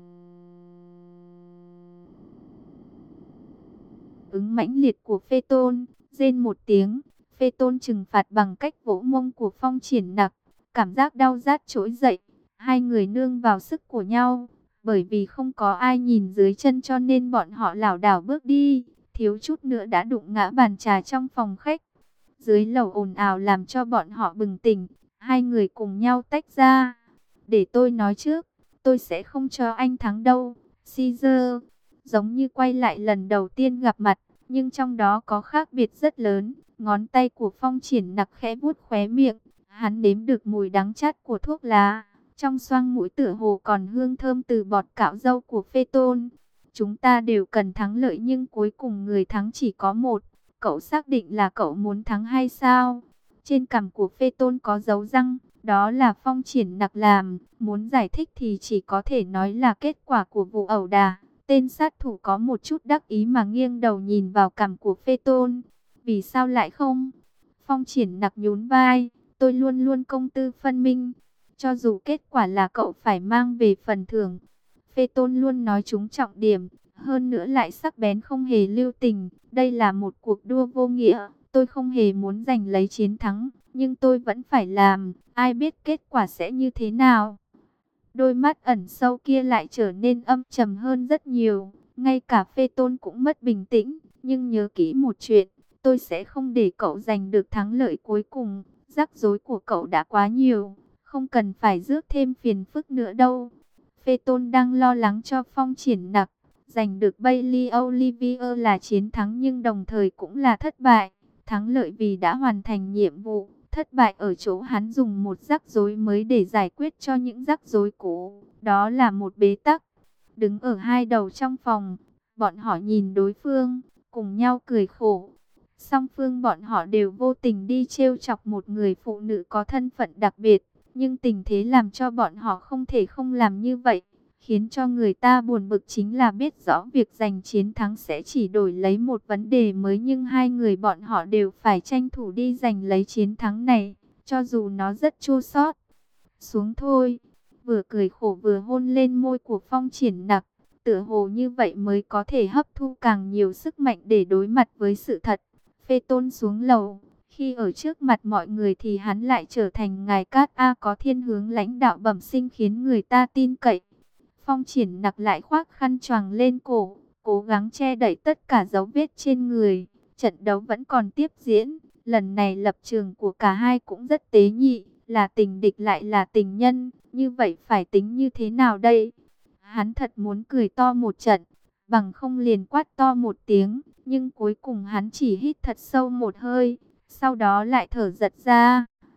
ứng mãnh liệt của Phê Tôn. Rên một tiếng, Phê Tôn trừng phạt bằng cách vỗ mông của Phong Triển Nặc. Cảm giác đau rát trỗi dậy, hai người nương vào sức của nhau. Bởi vì không có ai nhìn dưới chân cho nên bọn họ lảo đảo bước đi, thiếu chút nữa đã đụng ngã bàn trà trong phòng khách. Dưới lầu ồn ào làm cho bọn họ bừng tỉnh, hai người cùng nhau tách ra. Để tôi nói trước, tôi sẽ không cho anh thắng đâu, Caesar. Giống như quay lại lần đầu tiên gặp mặt, nhưng trong đó có khác biệt rất lớn. Ngón tay của Phong Triển Nặc khẽ vuốt khóe miệng, hắn nếm được mùi đắng chát của thuốc lá. Trong xoang mũi tựa hồ còn hương thơm từ bọt cạo râu của Phê Tôn. Chúng ta đều cần thắng lợi nhưng cuối cùng người thắng chỉ có một. Cậu xác định là cậu muốn thắng hay sao? Trên cằm của Phê Tôn có dấu răng. Đó là Phong Triển Nặc làm. Muốn giải thích thì chỉ có thể nói là kết quả của vụ ẩu đả. Tên sát thủ có một chút đắc ý mà nghiêng đầu nhìn vào cằm của Phê Tôn. Vì sao lại không? Phong Triển Nặc nhún vai. Tôi luôn luôn công tư phân minh. Cho dù kết quả là cậu phải mang về phần thưởng. Phê Tôn luôn nói trúng trọng điểm. Hơn nữa lại sắc bén không hề lưu tình. Đây là một cuộc đua vô nghĩa. Tôi không hề muốn giành lấy chiến thắng. Nhưng tôi vẫn phải làm. Ai biết kết quả sẽ như thế nào? Đôi mắt ẩn sâu kia lại trở nên âm trầm hơn rất nhiều. Ngay cả Phê Tôn cũng mất bình tĩnh. Nhưng nhớ kỹ một chuyện. Tôi sẽ không để cậu giành được thắng lợi cuối cùng. Rắc rối của cậu đã quá nhiều. Không cần phải rước thêm phiền phức nữa đâu. Phê Tôn đang lo lắng cho Phong Triển Nặc. Giành được Bailey Olivier là chiến thắng nhưng đồng thời cũng là thất bại. Thắng lợi vì đã hoàn thành nhiệm vụ. Thất bại ở chỗ hắn dùng một rắc rối mới để giải quyết cho những rắc rối cũ. Đó là một bế tắc. Đứng ở hai đầu trong phòng, bọn họ nhìn đối phương, cùng nhau cười khổ. Song phương bọn họ đều vô tình đi trêu chọc một người phụ nữ có thân phận đặc biệt. Nhưng tình thế làm cho bọn họ không thể không làm như vậy. Khiến cho người ta buồn bực chính là biết rõ việc giành chiến thắng sẽ chỉ đổi lấy một vấn đề mới. Nhưng hai người bọn họ đều phải tranh thủ đi giành lấy chiến thắng này. Cho dù nó rất chua xót. Xuống thôi. Vừa cười khổ vừa hôn lên môi của Phong Triển Nặc. Tựa hồ như vậy mới có thể hấp thu càng nhiều sức mạnh để đối mặt với sự thật. Phê Tôn xuống lầu. Khi ở trước mặt mọi người thì hắn lại trở thành ngài Cát A có thiên hướng lãnh đạo bẩm sinh khiến người ta tin cậy. Phong Triển Nặc lại khoác khăn choàng lên cổ, cố gắng che đậy tất cả dấu vết trên người. Trận đấu vẫn còn tiếp diễn, lần này lập trường của cả hai cũng rất tế nhị, là tình địch lại là tình nhân, như vậy phải tính như thế nào đây? Hắn thật muốn cười to một trận, bằng không liền quát to một tiếng, nhưng cuối cùng hắn chỉ hít thật sâu một hơi, sau đó lại thở giật ra.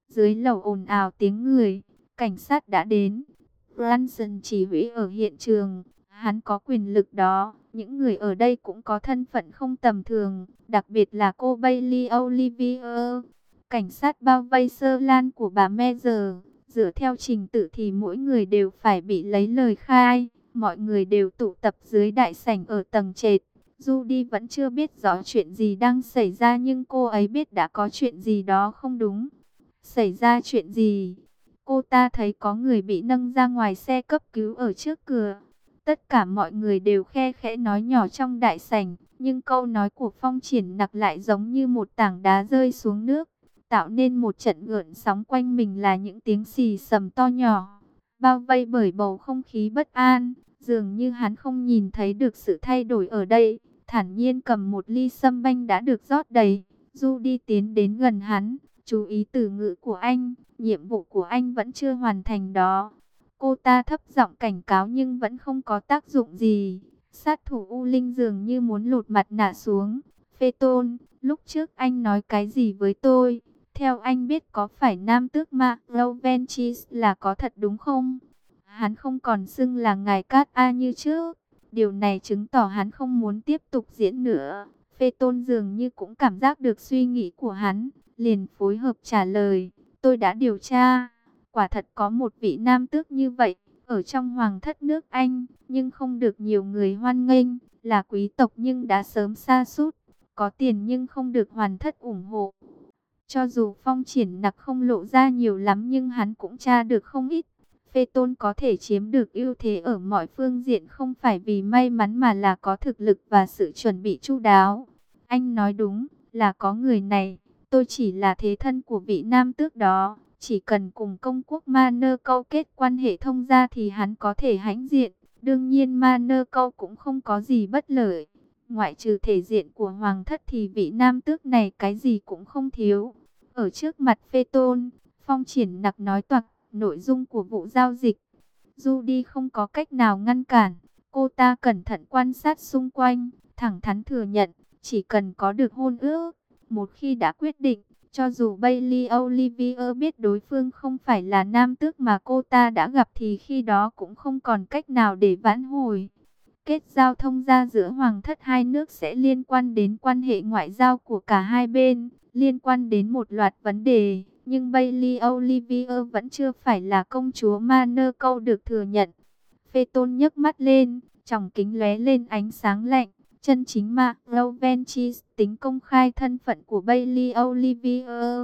Dưới lầu ồn ào tiếng người, cảnh sát đã đến. Branson chỉ huy ở hiện trường, hắn có quyền lực đó. Những người ở đây cũng có thân phận không tầm thường, đặc biệt là cô Bailey Olivier. Cảnh sát bao vây sơ lan của bà Meyer. Dựa theo trình tự thì mỗi người đều phải bị lấy lời khai. Mọi người đều tụ tập dưới đại sảnh ở tầng trệt. Judy vẫn chưa biết rõ chuyện gì đang xảy ra, nhưng cô ấy biết đã có chuyện gì đó không đúng. Xảy ra chuyện gì? Cô ta thấy có người bị nâng ra ngoài xe cấp cứu ở trước cửa. Tất cả mọi người đều khe khẽ nói nhỏ trong đại sảnh, nhưng câu nói của Phong Triển Nặc lại giống như một tảng đá rơi xuống nước, tạo nên một trận gợn sóng quanh mình là những tiếng xì xầm to nhỏ, bao vây bởi bầu không khí bất an. Dường như hắn không nhìn thấy được sự thay đổi ở đây, thản nhiên cầm một ly sâm banh đã được rót đầy. Judy tiến đến gần hắn, chú ý từ ngữ của anh, nhiệm vụ của anh vẫn chưa hoàn thành đó. Cô ta thấp giọng cảnh cáo nhưng vẫn không có tác dụng gì. Sát thủ U Linh dường như muốn lột mặt nạ xuống. Phaeton, lúc trước anh nói cái gì với tôi? Theo anh biết có phải nam tước Ma Lauventis là có thật đúng không? Hắn không còn xưng là ngài Cát A như trước. Điều này chứng tỏ hắn không muốn tiếp tục diễn nữa. Phaeton dường như cũng cảm giác được suy nghĩ của hắn, liền phối hợp trả lời. Tôi đã điều tra. Quả thật có một vị nam tước như vậy, ở trong hoàng thất nước Anh, nhưng không được nhiều người hoan nghênh, là quý tộc nhưng đã sớm sa sút, có tiền nhưng không được hoàn thất ủng hộ. Cho dù Phong Triển Nặc không lộ ra nhiều lắm nhưng hắn cũng tra được không ít. Phaeton có thể chiếm được ưu thế ở mọi phương diện không phải vì may mắn mà là có thực lực và sự chuẩn bị chu đáo. Anh nói đúng, là có người này, tôi chỉ là thế thân của vị nam tước đó. Chỉ cần cùng công quốc Manor câu kết quan hệ thông gia thì hắn có thể hãnh diện. Đương nhiên Manor câu cũng không có gì bất lợi. Ngoại trừ thể diện của hoàng thất thì vị nam tước này cái gì cũng không thiếu. Ở trước mặt Phaeton, Phong Triển Nặc nói toạc nội dung của vụ giao dịch. Judy không có cách nào ngăn cản. Cô ta cẩn thận quan sát xung quanh, thẳng thắn thừa nhận, chỉ cần có được hôn ước, một khi đã quyết định, cho dù Bailey Olivier biết đối phương không phải là nam tước mà cô ta đã gặp thì khi đó cũng không còn cách nào để vãn hồi. Kết giao thông gia giữa hoàng thất hai nước sẽ liên quan đến quan hệ ngoại giao của cả hai bên, liên quan đến một loạt vấn đề. Nhưng Bailey Olivier vẫn chưa phải là công chúa Manor câu được thừa nhận. Phaeton nhấc mắt lên, tròng kính lóe lên ánh sáng lạnh. Chân chính mà Lauventis tính công khai thân phận của Bailey Olivier.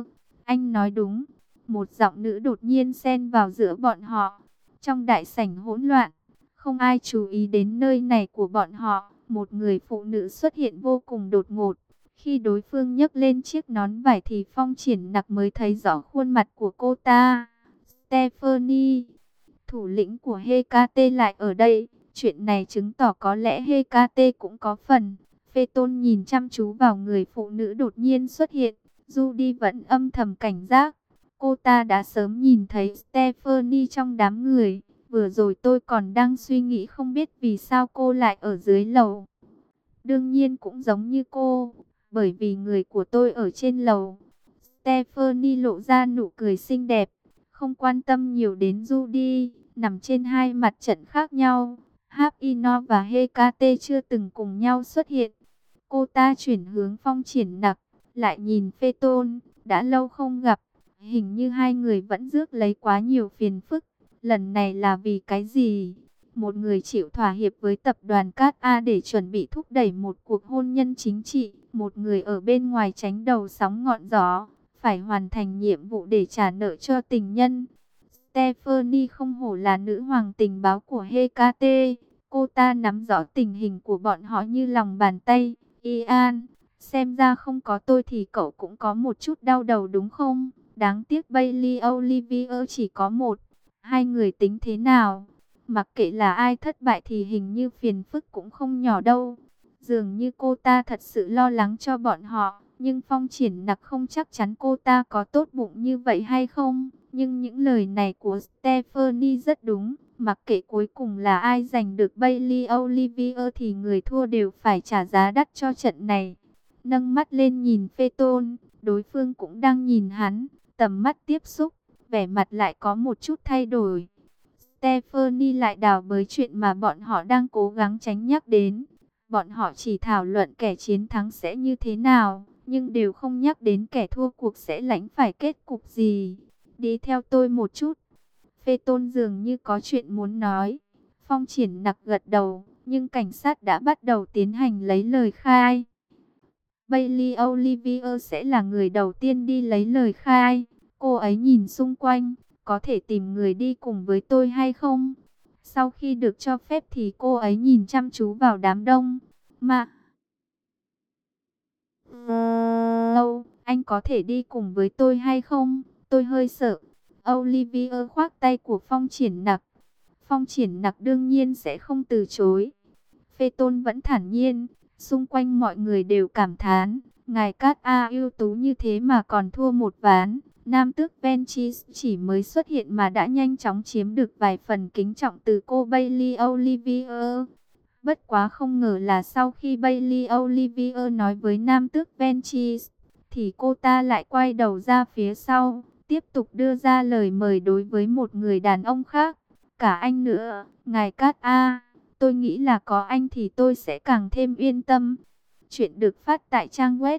Anh nói đúng. Một giọng nữ đột nhiên xen vào giữa bọn họ. Trong đại sảnh hỗn loạn, không ai chú ý đến nơi này của bọn họ. Một người phụ nữ xuất hiện vô cùng đột ngột. Khi đối phương nhấc lên chiếc nón vải thì Phong Triển Nặc mới thấy rõ khuôn mặt của cô ta. Stephanie, thủ lĩnh của Hecate lại ở đây. Chuyện này chứng tỏ có lẽ Hecate cũng có phần. Phaeton nhìn chăm chú vào người phụ nữ đột nhiên xuất hiện. Judy vẫn âm thầm cảnh giác. Cô ta đã sớm nhìn thấy Stephanie trong đám người. Vừa rồi tôi còn đang suy nghĩ không biết vì sao cô lại ở dưới lầu. Đương nhiên cũng giống như cô, bởi vì người của tôi ở trên lầu. Stephanie lộ ra nụ cười xinh đẹp, không quan tâm nhiều đến Judy, nằm trên hai mặt trận khác nhau. Hapino và Hecate chưa từng cùng nhau xuất hiện. Cô ta chuyển hướng Phong Triển Nặc, lại nhìn Phaeton, đã lâu không gặp, hình như hai người vẫn rước lấy quá nhiều phiền phức. Lần này là vì cái gì? Một người chịu thỏa hiệp với tập đoàn Cát A để chuẩn bị thúc đẩy một cuộc hôn nhân chính trị, một người ở bên ngoài tránh đầu sóng ngọn gió, phải hoàn thành nhiệm vụ để trả nợ cho tình nhân. Stephanie không hổ là nữ hoàng tình báo của Hecate, cô ta nắm rõ tình hình của bọn họ như lòng bàn tay. Ian, xem ra không có tôi thì cậu cũng có một chút đau đầu đúng không? Đáng tiếc Bailey Olivier chỉ có một. Hai người tính thế nào? Mặc kệ là ai thất bại thì hình như phiền phức cũng không nhỏ đâu. Dường như cô ta thật sự lo lắng cho bọn họ. Nhưng Phong Triển Nặc không chắc chắn cô ta có tốt bụng như vậy hay không. Nhưng những lời này của Stephanie rất đúng. Mặc kệ cuối cùng là ai giành được Bailey Olivier thì người thua đều phải trả giá đắt cho trận này. Nâng mắt lên nhìn Phaeton, đối phương cũng đang nhìn hắn. tầm mắt tiếp xúc, vẻ mặt lại có một chút thay đổi. Stephanie lại đào bới chuyện mà bọn họ đang cố gắng tránh nhắc đến. Bọn họ chỉ thảo luận kẻ chiến thắng sẽ như thế nào, nhưng đều không nhắc đến kẻ thua cuộc sẽ lãnh phải kết cục gì. Đi theo tôi một chút. Phê Tôn dường như có chuyện muốn nói. Phong Triển Nặc gật đầu, nhưng cảnh sát đã bắt đầu tiến hành lấy lời khai. Bailey Olivier sẽ là người đầu tiên đi lấy lời khai. Cô ấy nhìn xung quanh, có thể tìm người đi cùng với tôi hay không? Sau khi được cho phép thì cô ấy nhìn chăm chú vào đám đông. Mà... anh có thể đi cùng với tôi hay không? Tôi hơi sợ. Olivier khoác tay của Phong Triển Nặc. Phong Triển Nặc đương nhiên sẽ không từ chối. Phê Tôn vẫn thản nhiên. Xung quanh mọi người đều cảm thán. Ngài Cát A ưu tú như thế mà còn thua một ván. Nam tước Venchis chỉ mới xuất hiện mà đã nhanh chóng chiếm được vài phần kính trọng từ cô Bailey Olivier. Bất quá không ngờ là sau khi Bailey Olivier nói với Nam tước Venchis, thì cô ta lại quay đầu ra phía sau, tiếp tục đưa ra lời mời đối với một người đàn ông khác. Cả anh nữa, ngài Cát A, tôi nghĩ là có anh thì tôi sẽ càng thêm yên tâm. Chuyện được phát tại trang web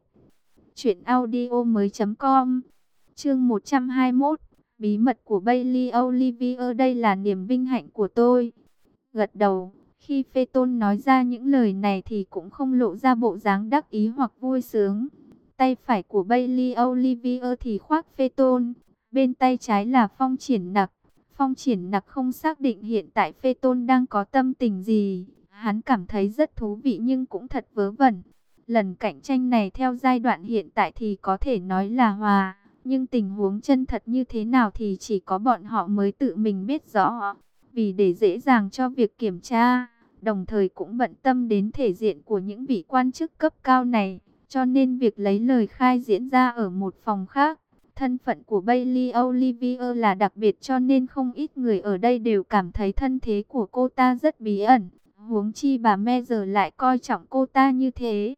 truyệnaudiomoi.com. Chương 121, bí mật của Bailey Olivier, đây là niềm vinh hạnh của tôi. Gật đầu, khi Phê Tôn nói ra những lời này thì cũng không lộ ra bộ dáng đắc ý hoặc vui sướng. Tay phải của Bailey Olivier thì khoác Phê Tôn, bên tay trái là Phong Triển Nặc. Phong Triển Nặc không xác định hiện tại Phê Tôn đang có tâm tình gì. Hắn cảm thấy rất thú vị nhưng cũng thật vớ vẩn. Lần cạnh tranh này theo giai đoạn hiện tại thì có thể nói là hòa. Nhưng tình huống chân thật như thế nào thì chỉ có bọn họ mới tự mình biết rõ. Vì để dễ dàng cho việc kiểm tra, đồng thời cũng bận tâm đến thể diện của những vị quan chức cấp cao này, cho nên việc lấy lời khai diễn ra ở một phòng khác. Thân phận của Bailey Olivier là đặc biệt cho nên không ít người ở đây đều cảm thấy thân thế của cô ta rất bí ẩn. Huống chi bà Me giờ lại coi trọng cô ta như thế.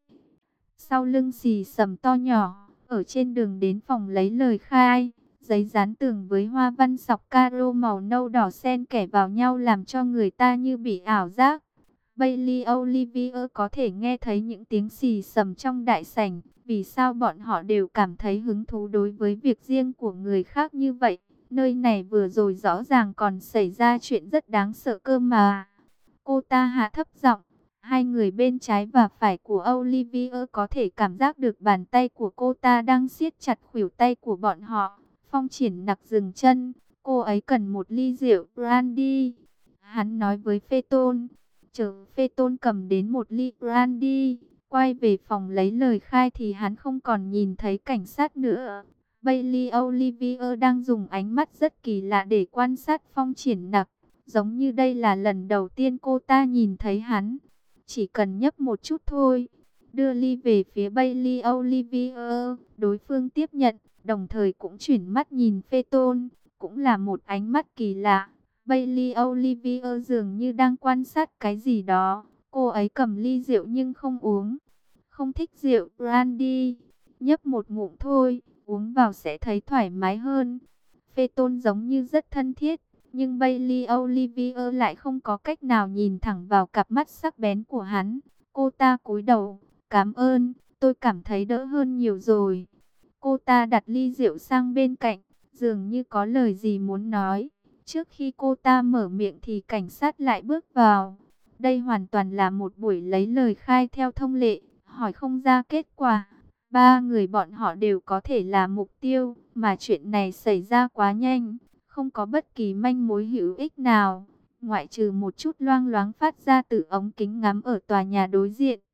Sau lưng xì xầm to nhỏ, ở trên đường đến phòng lấy lời khai, giấy dán tường với hoa văn sọc caro màu nâu đỏ xen kẽ vào nhau làm cho người ta như bị ảo giác. Bailey Olivier có thể nghe thấy những tiếng xì xầm trong đại sảnh. Vì sao bọn họ đều cảm thấy hứng thú đối với việc riêng của người khác như vậy? Nơi này vừa rồi rõ ràng còn xảy ra chuyện rất đáng sợ cơ mà. Cô ta hạ thấp giọng. Hai người bên trái và phải của Olivier có thể cảm giác được bàn tay của cô ta đang siết chặt khuỷu tay của bọn họ. Phong Triển Nặc dừng chân. Cô ấy cần một ly rượu brandy. Hắn nói với Phê Tôn. Chờ Phê Tôn cầm đến một ly brandy, quay về phòng lấy lời khai thì hắn không còn nhìn thấy cảnh sát nữa. Bailey Olivier đang dùng ánh mắt rất kỳ lạ để quan sát Phong Triển Nặc. Giống như đây là lần đầu tiên cô ta nhìn thấy hắn. Chỉ cần nhấp một chút thôi. Đưa ly về phía Bailey Olivier. Đối phương tiếp nhận, đồng thời cũng chuyển mắt nhìn Phê Tôn. Cũng là một ánh mắt kỳ lạ. Bailey Olivier dường như đang quan sát cái gì đó. Cô ấy cầm ly rượu nhưng không uống. Không thích rượu brandy. Nhấp một ngụm thôi, uống vào sẽ thấy thoải mái hơn. Phê Tôn giống như rất thân thiết. Nhưng Bailey Olivier lại không có cách nào nhìn thẳng vào cặp mắt sắc bén của hắn. Cô ta cúi đầu. Cảm ơn, tôi cảm thấy đỡ hơn nhiều rồi. Cô ta đặt ly rượu sang bên cạnh. Dường như có lời gì muốn nói. Trước khi cô ta mở miệng thì cảnh sát lại bước vào. Đây hoàn toàn là một buổi lấy lời khai theo thông lệ. Hỏi không ra kết quả. Ba người bọn họ đều có thể là mục tiêu. Mà chuyện này xảy ra quá nhanh. Không có bất kỳ manh mối hữu ích nào. Ngoại trừ một chút loang loáng phát ra từ ống kính ngắm ở tòa nhà đối diện.